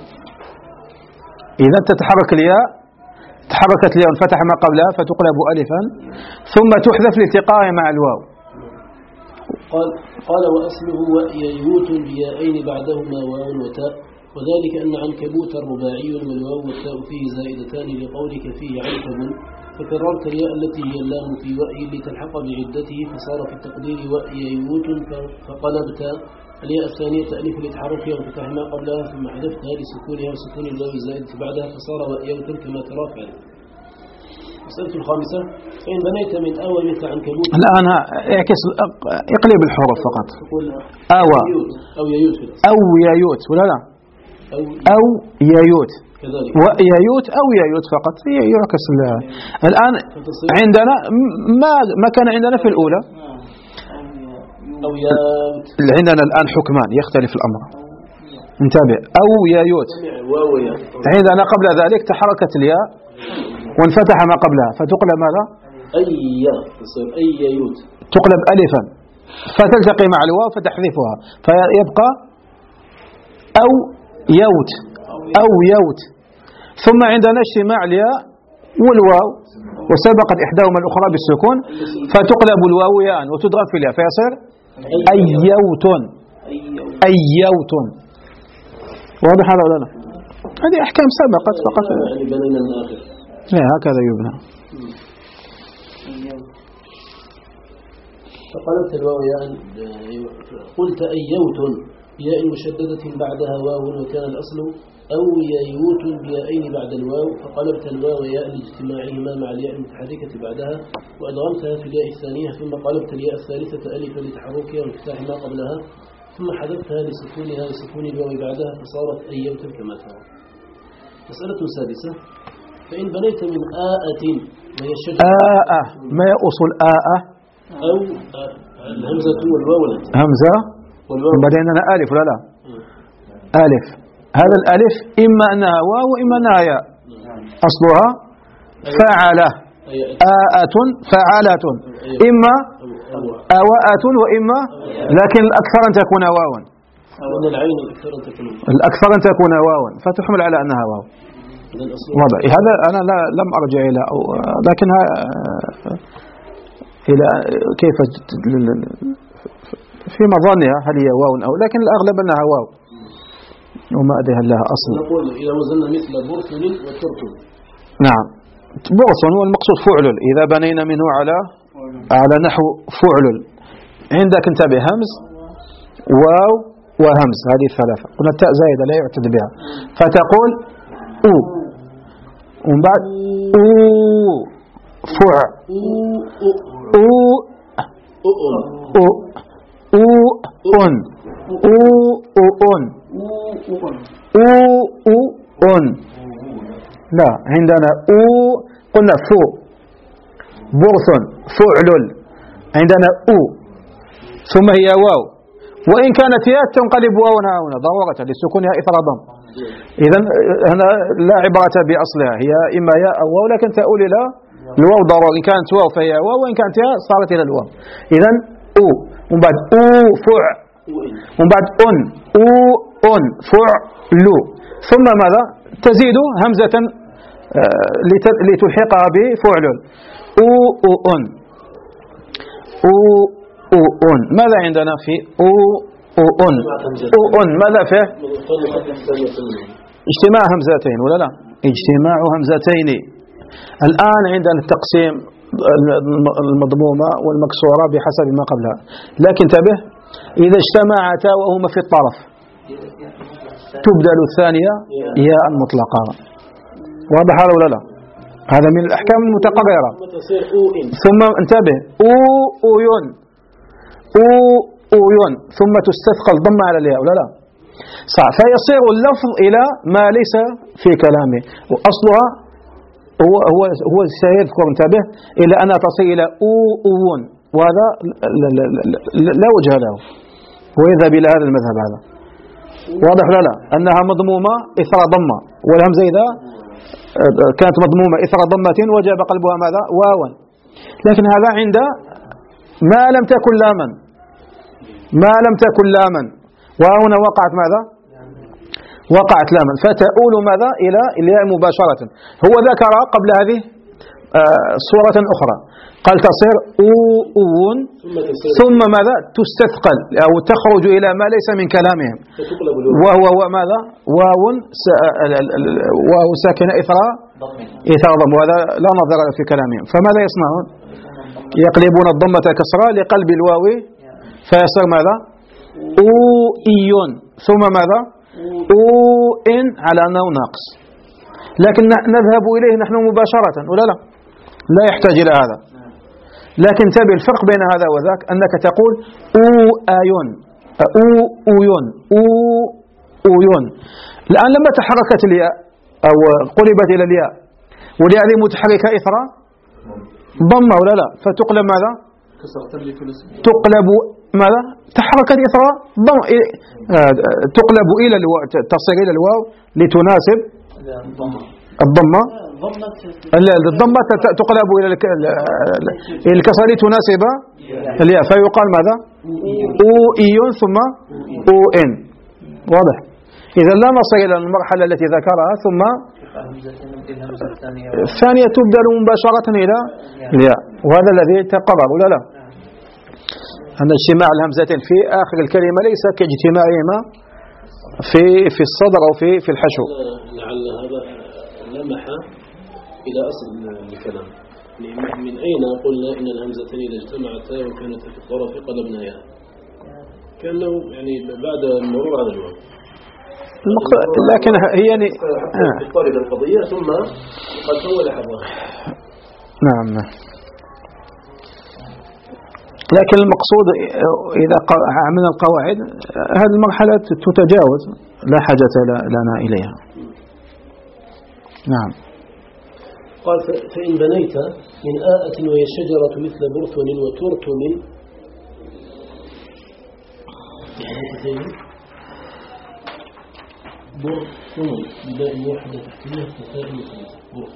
إذا تتحرك الياء تحركت الياء انفتح ما قبلها فتقلب ألفا ثم تحذف لالتقائها مع الواو. قال قال وأصله وأيوت بيائين بعدهما واو وتاء وذلك أن عنكبوت الرباعي والواو والتاء فيه زائدتان لقولك فيه عنكب فكررت الياء التي هي اللام في وأي لتلحق بعدته فصار في التقدير وأيوت فقلبت الياء الثانية ألف لتحركها وفتح ما قبلها ثم حذفتها لسكونها وسكون الواو الزائدة بعدها فصار وأيوت كما ترى فعل. مسألة الخامسة فإن بنيت من أوى مثل عنكبوت. الآن اعكس اقلب الحروف فقط. أوى أو ييوت أو ييوت ولا لا؟ أو, أو ييوت كذلك وييوت أو ييوت فقط يعكس. الآن عندنا ما ما كان عندنا في الأولى أو ياوت. عندنا الآن حكمان يختلف الأمر. انتبه أو ييوت. عندنا قبل ذلك تحركت الياء وانفتح ما قبلها فتقلب ماذا؟ أي تصير أي يوت تقلب ألفا فتلتقي مع الواو فتحذفها فيبقى أو يوت أو يوت. ثم عندنا اجتماع الياء والواو وسبقت إحداهما الأخرى بالسكون فتقلب الواو ياء وتضغم في الياء فيصير أيوت أيوت. واضح هذا ولا لا؟ هذه أحكام سبقت فقط يعني بنينا الآخر لا هكذا يبنى. فقلبت الواو ياء قلت أيوت ياء مشددة بعدها واو وكان الأصل أو ييوت بيائين بعد الواو فقلبت الواو ياء لاجتماعهما مع الياء المتحركة بعدها وأدغمتها في الياء الثانية ثم قلبت الياء الثالثة ألفا لتحركها وانفتاح ما قبلها ثم حذفتها لسكونها وسكون الواو بعدها فصارت أيوت كما ترى. مسألة سادسة فإن بنيت من آءة وهي الشجرة آءة ما هي أصل آءة؟ أو الهمزة والواو همزة بعدين أنا ألف ولا لا؟ ألف هذا الألف إما أنها واو وإما أنها ياء أصلها فعلة آءة فعلة إما أواءة وإما لكن الأكثر أن تكون واوا الأكثر أن تكون واوا فتحمل على أنها واو. واضح هذا أنا لا لم أرجع إلى لكنها إلى كيف في مظانها هل هي واو أو لكن الأغلب أنها واو وما أدري هل لها أصل. نقول إذا وزننا مثل برسل وترتل. نعم برسل هو المقصود فعلل إذا بنينا منه على على نحو فعلل. عندك انتبه همز واو وهمز هذه الثلاثة قلنا التاء زائدة لا يعتد بها فتقول أو ومن بعد أو فع أو أو أو أن أو أن أو أن لا عندنا أو قلنا فو برث فعلل عندنا أو ثم هي واو وإن كانت ياء تنقلب واو هنا ضرورة لسكونها إثر ضم. إذن هنا لا عبرة بأصلها هي إما ياء أو واو لكن تؤول إلى الواو ضرورة إن كانت واو فهي واو وإن كانت ياء صارت إلى الواو. إذن أو ومن بعد أو فع ومن بعد أن أو أن فعل ثم ماذا تزيد همزة لتلحقها بفعلل أو أو أن أو أو أن. ماذا عندنا في أو أو أن أو أن ماذا فيه اجتماع همزتين ولا لا اجتماع همزتين. الآن عندنا التقسيم المضمومة والمكسورة بحسب ما قبلها لكن انتبه إذا اجتمعتا وهما في الطرف تبدل الثانية ياء مطلقة. واضح هذا ولا لا؟ هذا من الأحكام المتقررة. ثم انتبه أو أوين أو أوين ثم تستثقل ضم على الياء ولا لا؟ صح فيصير اللفظ إلى ما ليس في كلامه وأصلها هو هو هو سيذكر انتبه إلى أنها تصل إلى أو أوين وهذا لا, لا, لا, لا وجه له ويذهب إلى هذا المذهب هذا. واضح لا لا أنها مضمومة إثر ضمة والهمزة إذا كانت مضمومة إثر ضمة وجب قلبها ماذا واوا لكن هذا عند ما لم تكن لاما ما لم تكن لاما وهنا وقعت ماذا وقعت لاما فتؤول ماذا إلى الياء مباشرة. هو ذكر قبل هذه صورة أخرى قال تصير أوون ثم ماذا تستثقل أو تخرج إلى ما ليس من كلامهم وهو ماذا واو واو ساكنة إثر إثر ضم وهذا لا نظر في كلامهم. فماذا يصنعون يقلبون الضمة كسرة لقلب الواو فيصير ماذا أوئيون ثم ماذا أوئن على أنه ناقص لكن نذهب إليه نحن مباشرة ولا لا لا يحتاج إلى هذا. لكن تبي الفرق بين هذا وذاك أنك تقول أو آيون أو أويون أو أويون. الآن لما تحركت الياء أو قلبت إلى الياء والياء هذه متحركة إثر ضمة ولا لا فتقلب ماذا تقلب ماذا تحركت إثر ضم تقلب إلى الواو تصير إلى الواو لتناسب الضمة الضمة تقلب إلى الكسر لتناسب الياء، فيقال ماذا؟ أو إي ثم أو إن. واضح؟ إذا لا نصل إلى المرحلة التي ذكرها ثم الثانية تبدأ مباشرة إلى الياء، وهذا الذي تقرر ولا لا؟ أن اجتماع الهمزتين في آخر الكلمة ليس كاجتماعهما في في الصدر أو في في الحشو. لعل هذا لمح إلى أصل الكلام. من أين قلنا إن الهمزتين إذا اجتمعتا وكانت في الطرف قلبنا ياء؟ كأنه يعني بعد المرور على الواو. لكن هي يعني تضطرب القضية ثم قد تولى حظها. نعم نعم. لكن المقصود إذا عملنا القواعد هذه المرحلة تتجاوز، لا حاجة لنا إليها. نعم. قال فإن بنيت من آءة وهي شجرة مثل برثن وترتم برثن بلاء واحدة تحتها فتاء برث.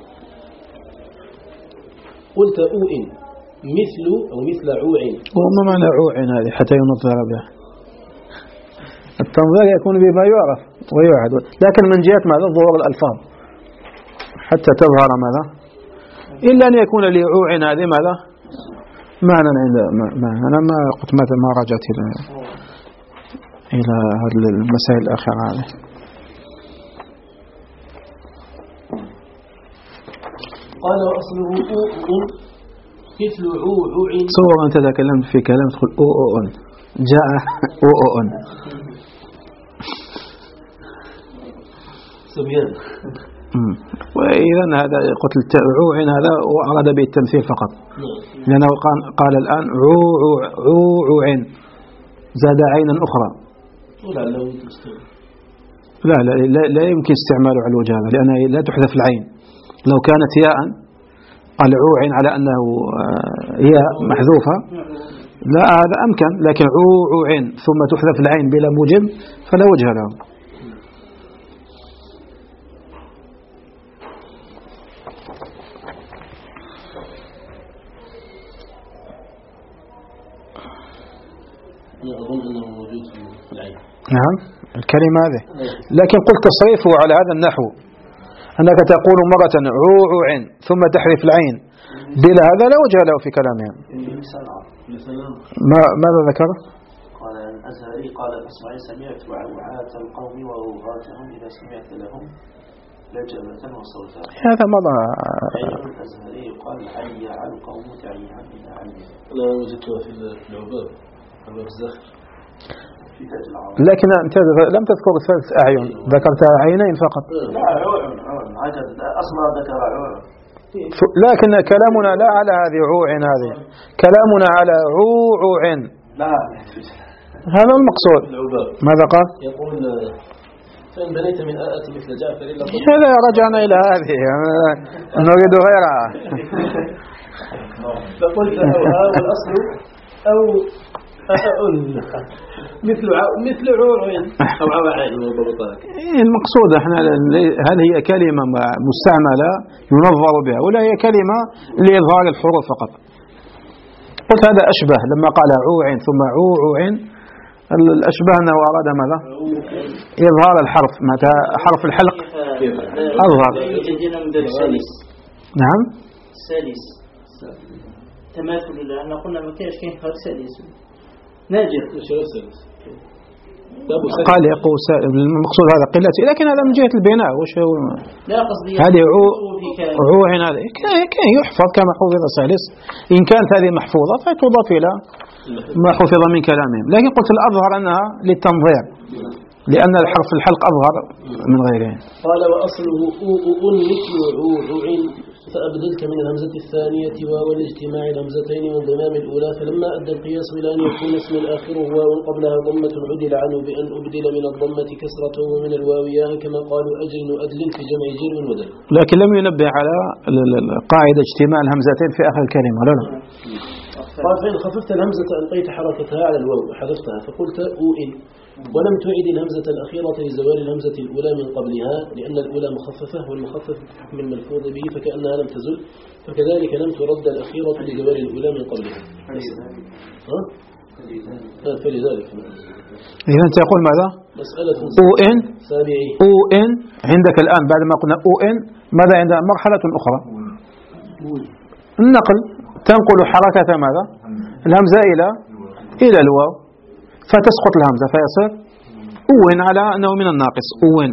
قلت أوئن مثل أو مثل عوع. وما معنى عوع هذه حتى ينظر بها؟ التنظير يكون بما يعرف ويعهد، لكن من جهة ماذا؟ ظهور الألفاظ حتى تظهر ماذا؟ إلا أن يكون لي عوع هذه ماذا؟ معنى عند ما أنا ما قلت ماذا ما رجعت إلى إلى هذه المسائل الأخيرة هذه. قال وأصله أوء مثل عوع. صور أنت تكلمت في كلام تقول أو أو أن جاء أو أو أن سبيان. وإذا هذا قلت عوع هذا وأراد به التمثيل فقط، لأنه قال الآن عوع زاد عينا أخرى. لا لا لا, لا يمكن استعمال علو هذا لأنها لا تحذف العين. لو كانت ياء قال عوع على أنه ياء محذوفة لا هذا أمكن، لكن عوع ثم تحذف العين بلا موجب فلا وجه له. أظن أنه موجود في العين. نعم الكلمة هذه، لكن قلت تصريفه على هذا النحو أنك تقول مرة عوع ثم تحذف العين بلا هذا لا وجه له في كلامهم. ما ماذا ذكر؟ قال الأزهري قال الأصمعي سمعت وعوعات القوم وروغاتهم إذا سمعت لهم لجبة وصوتا. هذا مضى. الأزهري قال عيع القوم تعيعا من عيع. أنا وجدتها في العباب عباب الزخر. لكن أنت لم تذكر ثلاث أعين، ذكرت عينين فقط. لا عوع عجب أصلا ذكر عوع. لكن كلامنا لا على هذه عوع، هذه كلامنا على عوع. لا هذا المقصود. ماذا قال؟ يقول فإن بنيت من آءة مثل جعفر إلا هذا رجعنا إلى هذه نريد غيرها. فقلت أو آه والأصل أو أقول مثل مثل عوع أو عوعين المقصود احنا هل هي كلمة مستعملة ينظر بها ولا هي كلمة لإظهار الحروف فقط؟ قلت هذا أشبه لما قال عوع ثم عوع الأشبه أنه أراد ماذا؟ إظهار الحرف، متى حرف الحلق أظهر. نعم سالس تماثل لأن قلنا ما كاش كاين فرق سالس ناجر قال يقول المقصود هذا قلة، لكن هذا من جهة البناء وش هو؟ لا قصدي هذه عوع هذا كان يحفظ كما حفظ سالس، إن كانت هذه محفوظة فتضاف إلى ما حفظ من كلامهم، لكن قلت الأظهر أنها للتنظير لأن الحرف الحلق أظهر من غيره. قال وأصله أوء مثل عوع فأبدلت من الهمزة الثانية واو الاجتماع الهمزتين وانضمام الأولى، فلما أدى القياس إلى أن يكون اسم الآخر واو قبلها ضمة عدل عنه بأن أبدل من الضمة كسرة ومن الواو ياء كما قالوا أجل وأدل في جمع جر ودل. لكن لم ينبه على قاعدة اجتماع الهمزتين في آخر الكلمة لا لا. قال فإن خففت الهمزة ألقيت حركتها على الواو وحذفتها فقلت أوئن ولم تعد الهمزة الأخيرة لزوال الهمزة الأولى من قبلها لأن الأولى مخففة والمخفف بحكم الملفوظ به فكأنها لم تزل فكذلك لم ترد الأخيرة لزوال الأولى من قبلها. ها؟ فلذلك إذا تقول ماذا؟ مسألة أو إن سابعي أو إن عندك الآن بعد ما قلنا أو إن ماذا عندنا مرحلة أخرى النقل تنقل حركة ماذا الهمزة إلى إلى الواو فتسقط الهمزة فيصير أوين على أنه من الناقص أوين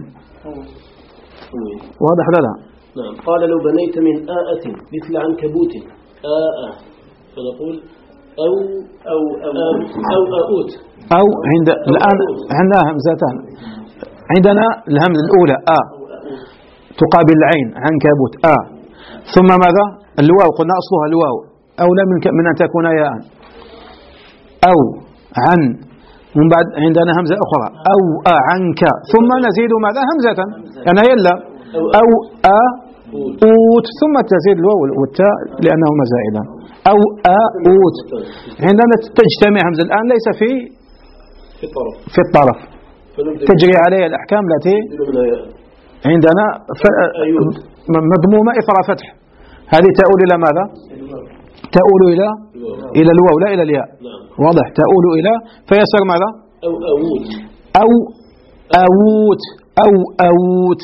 واضح لا لا نعم. قال لو بنيت من آءة مثل عنكبوت آءة فنقول أو أو أو أو أوت أو عند الآن عندنا همزتان عندنا الهمزة الأولى آ تقابل العين عنكبوت آ ثم ماذا الواو قلنا أصلها الواو أولى من من أن تكون ياء أو عن ومن بعد عندنا همزة أخرى أو أ عنك ثم نزيد ماذا همزة يعني يلا أو أ أوت ثم تزيد الواو والتاء لأنهما زائدان أو أ أوت عندنا تجتمع همزة الآن ليس في في الطرف في الطرف تجري عليها الأحكام التي عندنا مضمومة إثر فتح هذه تؤول إلى ماذا تؤول إلى إلى الواو لا إلى الياء واضح تؤول إلى فيصير ماذا أو أوت أو أوت أو أوت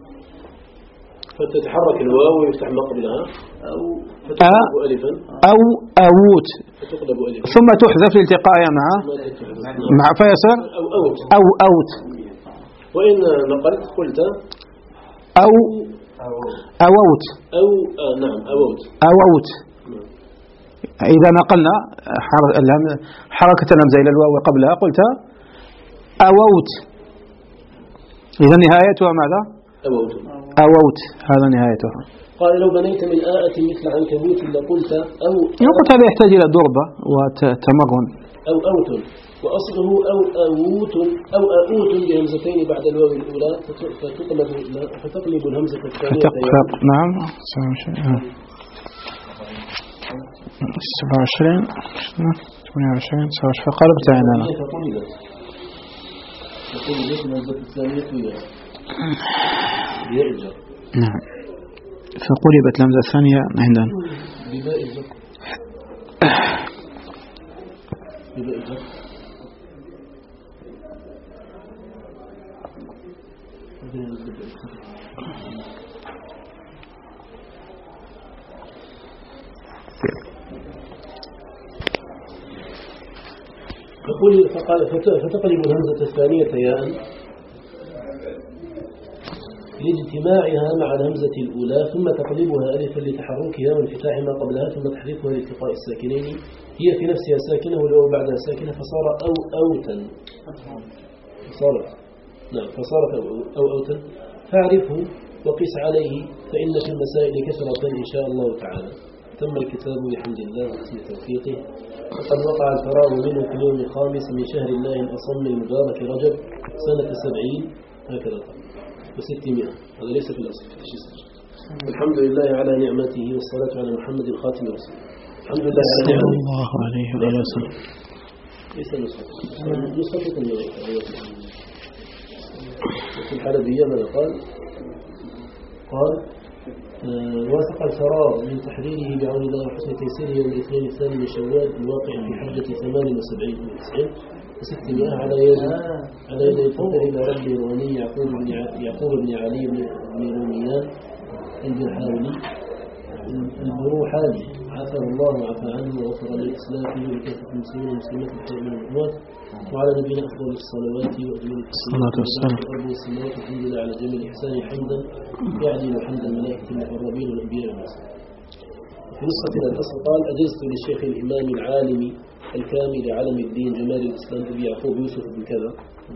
فتتحرك الواو ويفتح ما قبلها أو فتقلب ألفا أو أوت فتقلب ألفا ثم تحذف لالتقائها مع مع فيصير أو أوت أو أوت وإن نقلت قلت أو أوت أو آه نعم أوت أوت إذا نقلنا حركة الهمزة إلى الواو قبلها قلت أوت إذا نهايتها ماذا أوت أوت هذا نهايتها. قال لو بنيت من آءة مثل عنكبوت لقلت أو قلت هذا يحتاج إلى ضربة وتمرن أو أوت وأصله أو أوت أو أوت بهمزتين بعد الواو الأولى فتقلب فتقلب الهمزة الثانية نعم سبعة وعشرين ثمانية وعشرين سبعة وعشرين قلبت عندنا فقلبت فقلبت الهمزة الثانية بيعجر نعم فقلبت الهمزة الثانية عندنا بباء الجر بباء الجر فقل فقال فتقلب الهمزة الثانية ياء لاجتماعها مع الهمزة الأولى ثم تقلبها ألفا لتحركها وانفتاح ما قبلها ثم تحريكها لالتقاء الساكنين هي في نفسها ساكنة والواو بعدها ساكنة فصار أو أوتا صارت نعم فصارت أو, أو أوتا فاعرفه وقس عليه فإن في المسائل كثرة إن شاء الله تعالى. تم الكتاب بحمد الله وحسن توفيقه وقد وقع الفراغ منه في اليوم الخامس من شهر الله الأصم المبارك رجب سنة سبعين هكذا وستمائة هذا ليس في الأصل في التشيس. الحمد لله على نعمته والصلاة على محمد الخاتم الرسول. الحمد لله على نعمته صلى الله عليه وسلم. ليس نسخة نسخة الملائكة في الحلبية ماذا قال قال واثق الفراغ من تحريره بعون الله وحسن تيسيره يوم الاثنين الثاني من شوال الواقع في حجة ثمان وسبعين وتسعين وستمائة على يد على يد الفتح إلى ربي الغني يعقوب بن يعقوب بن علي بن روميان البرحاولي البروحاني عفى الله وعفى عنه وغفر للإسلام ولكافة المسلمين والمسلمات الحي من الأموات وعلى نبينا أفضل الصلوات وأجمل الصلاة والسلام والأرض والسماوات الحمد لله على جميع الإحسان حمدا يعدل حمد الملائكة المقربين والأنبياء والمرسلين. في نسخة الأصل قال أجزت للشيخ الإمام العالم الكامل علم الدين جمال الإسلام أبي يعقوب يوسف بن كذا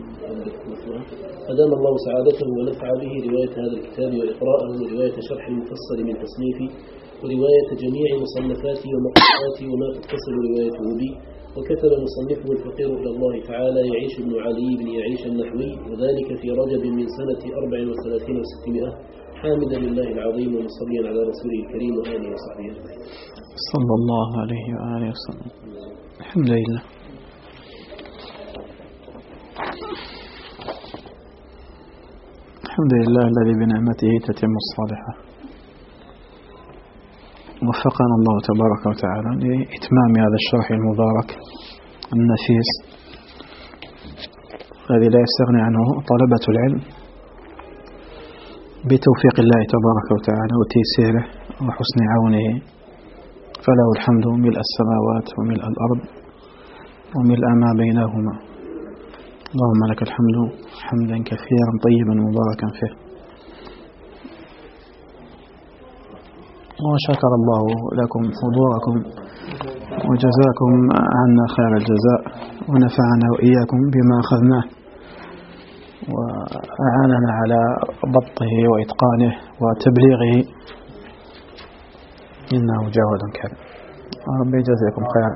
أدام الله سعادته ونفع به رواية هذا الكتاب وإقراءه ورواية شرح المفصل من تصنيفه ورواية جميع مصنفاته ومقطعاته وما تتصل روايته به. وكتب مصنفه الفقير إلى الله تعالى يعيش بن علي بن يعيش النحوي وذلك في رجب من سنة أربع وثلاثين وستمائة حامدا لله العظيم ومصليا على رسوله الكريم وآله وصحبه أجمعين. صلى الله عليه وآله وسلم. الحمد لله. الحمد لله الذي بنعمته تتم الصالحة. وفقنا الله تبارك وتعالى لإتمام هذا الشرح المبارك النفيس الذي لا يستغني عنه طلبة العلم بتوفيق الله تبارك وتعالى وتيسيره وحسن عونه، فله الحمد ملء السماوات وملء الأرض وملء ما بينهما. اللهم لك الحمد حمدا كثيرا طيبا مباركا فيه. وشكر الله لكم حضوركم وجزاكم عنا خير الجزاء، ونفعنا وإياكم بما أخذناه وأعاننا على ضبطه وإتقانه وتبليغه، إنه جواد كريم. ربي يجزيكم خيرا.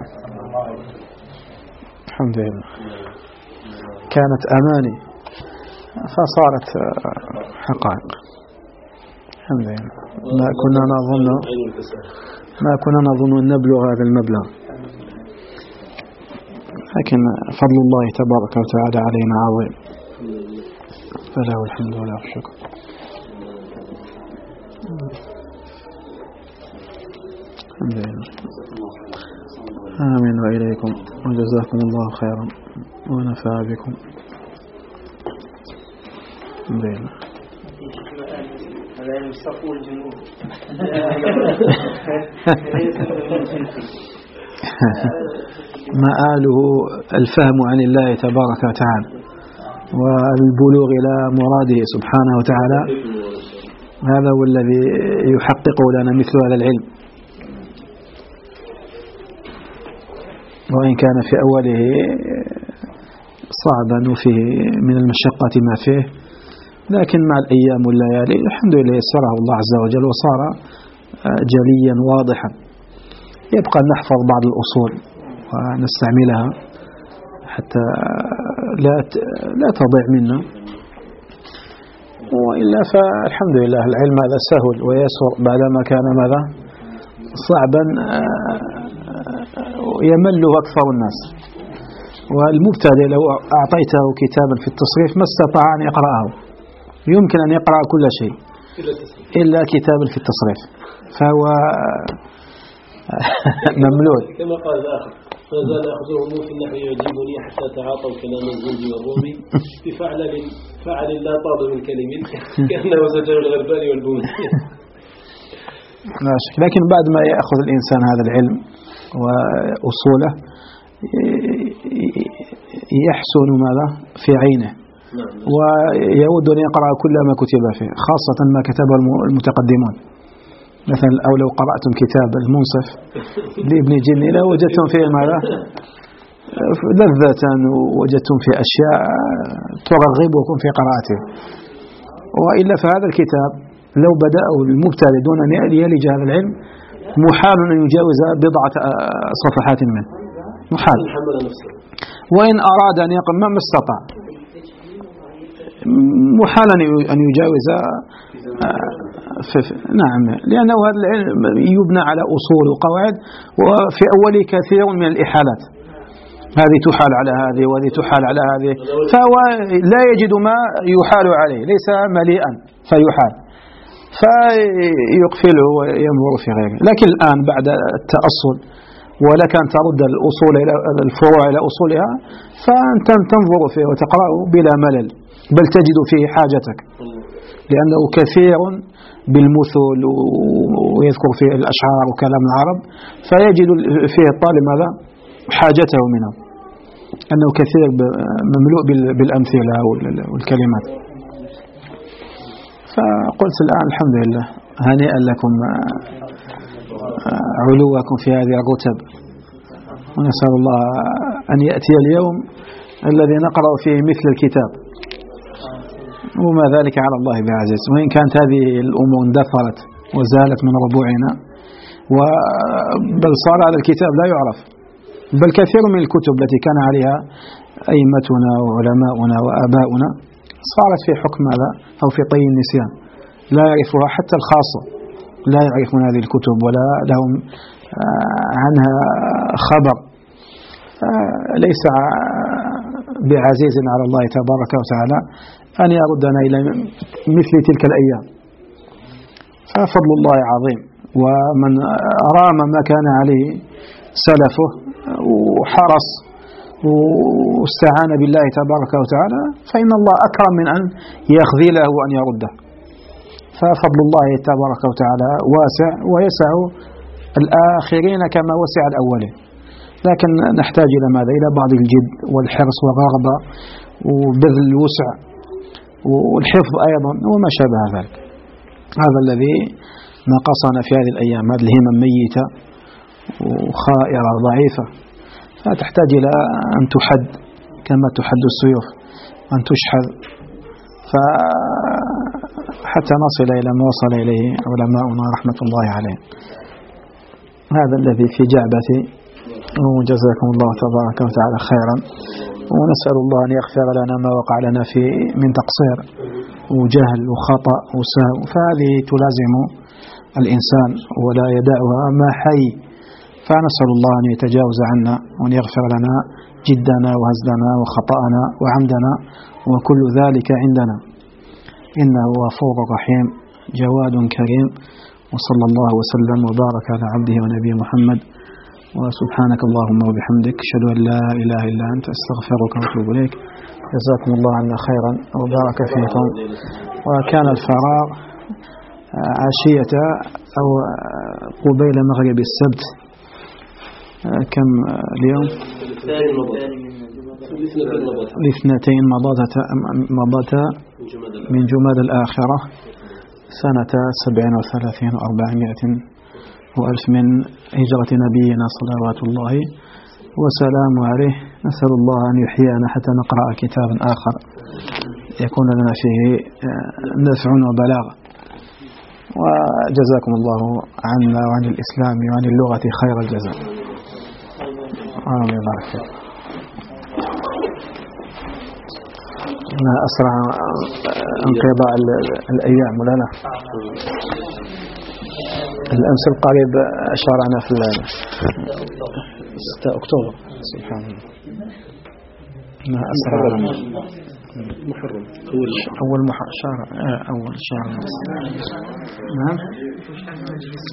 الحمد لله. كانت أماني فصارت حقائق. الحمد لله. ما كنا نظن ما كنا نظن أن نبلغ هذا المبلغ، لكن فضل الله تبارك وتعالى علينا عظيم، فله الحمد وله الشكر. الحمد لله. آمين وإليكم، وجزاكم الله خيرا ونفع بكم. الحمد لله. هذا المستقبل الجنوب. مآله الفهم عن الله تبارك وتعالى والبلوغ إلى مراده سبحانه وتعالى، هذا هو الذي يحقق لنا مثل هذا العلم. وإن كان في أوله صعبا وفيه من المشقة ما فيه، لكن مع الأيام والليالي الحمد لله يسره الله عز وجل وصار جليا واضحا. يبقى نحفظ بعض الأصول ونستعملها حتى لا لا تضيع منا، وإلا فالحمد لله العلم هذا سهل ويسر بعدما كان ماذا صعبا يمله أكثر الناس. والمبتدئ لو أعطيته كتابا في التصريف ما استطاع أن يقرأه، يمكن أن يقرأ كل شيء إلا كتابا في التصريف، فهو مملول. كما قال الآخر: ما زال أخذهم في النحو يعجبني حتى تعاطوا كلام الزنج والرومي بفعل فعل لا طاب من كلمة كأنه زجر الغربان والبون. لا شك، لكن بعد ما يأخذ الإنسان هذا العلم وأصوله يحسن ماذا في عينه، ويود أن يقرأ كل ما كتب فيه، خاصة ما كتبه المتقدمون. مثلا أو لو قرأتم كتاب المنصف لابن جني لو وجدتم فيه ماذا لذة، ووجدتم فيه أشياء ترغبكم في قراءته. وإلا فهذا الكتاب لو بدأه المبتدئ دون أن يلج هذا العلم محال أن يجاوز بضعة صفحات منه، محال. وإن أراد أن يقرأ ما استطاع، محال أن يجاوز. نعم، لأنه هذا العلم يبنى على أصول وقواعد، وفي أوله كثير من الإحالات، هذه تحال على هذه وهذه تحال على هذه، فهو لا يجد ما يحال عليه، ليس مليئا فيحال، فيقفله وينظر في غيره. لكن الآن بعد التأصل ولك أن ترد الأصول إلى الفروع إلى أصولها، فأنت تنظر فيه وتقرأه بلا ملل، بل تجد فيه حاجتك، لأنه كثير بالمثل ويذكر فيه الأشعار وكلام العرب، فيجد فيه الطالب ماذا حاجته منه، أنه كثير مملوء بالأمثلة والكلمات. فقلت الآن الحمد لله هنيئا لكم علوكم في هذه الرتب، ونسأل الله أن يأتي اليوم الذي نقرأ فيه مثل الكتاب، وما ذلك على الله بعزيز. وإن كانت هذه الأمور اندثرت وزالت من ربوعنا، بل صار هذا الكتاب لا يعرف، بل كثير من الكتب التي كان عليها أئمتنا وعلماؤنا وآباؤنا صارت في حكم هذا أو في طي النسيان، لا يعرفها حتى الخاصة، لا يعرفون هذه الكتب ولا لهم عنها خبر. ليس بعزيز على الله تبارك وتعالى أن يردنا إلى مثل تلك الأيام. ففضل الله عظيم، ومن رام ما كان عليه سلفه وحرص واستعان بالله تبارك وتعالى فإن الله أكرم من أن يخذله وأن يرده. ففضل الله تبارك وتعالى واسع ويسع الآخرين كما وسع الأولين، لكن نحتاج إلى ماذا؟ إلى بعض الجد والحرص والرغبة وبذل الوسع والحفظ أيضا وما شابه ذلك. هذا الذي نقصنا في هذه الأيام، هذه الهمم ميتة وخائرة ضعيفة، فتحتاج إلى أن تحد كما تحد السيوف، أن تشحذ حتى نصل إلى ما وصل إليه علماؤنا رحمة الله عليهم. هذا الذي في جعبتي، وجزاكم الله تبارك وتعالى خيرا، ونسأل الله أن يغفر لنا ما وقع لنا في من تقصير وجهل وخطأ وسهو، فهذه تلازم الإنسان ولا يدعها ما حي. فنسأل الله أن يتجاوز عنا وأن يغفر لنا جدنا وهزلنا وخطأنا وعمدنا وكل ذلك عندنا، إنه غفور رحيم جواد كريم. وصلى الله وسلم وبارك على عبده ونبيه محمد، وسبحانك اللهم وبحمدك أشهد أن لا إله إلا أنت أستغفرك وأتوب إليك. جزاكم الله عنا خيرا وبارك فيكم. وكان الفراغ عشية أو قبيل مغرب السبت، كم اليوم؟ الاثنتين مضتا من جماد الآخرة سنة سبعين وثلاثين وأربعمائة وألف من هجرة نبينا صلوات الله وسلام عليه. نسأل الله أن يحيينا حتى نقرأ كتابا آخر يكون لنا فيه نفع وبلاغ. وجزاكم الله عنا وعن الإسلام وعن اللغة خير الجزاء. آمين. بارك فيك. ما أسرع انقضاء الأيام ولا لا؟ الأمس القريب أشارنا في ستة أكتوبر. سبحان الله. ما أسرع محرم أول محرم شهر أول شهر. نعم.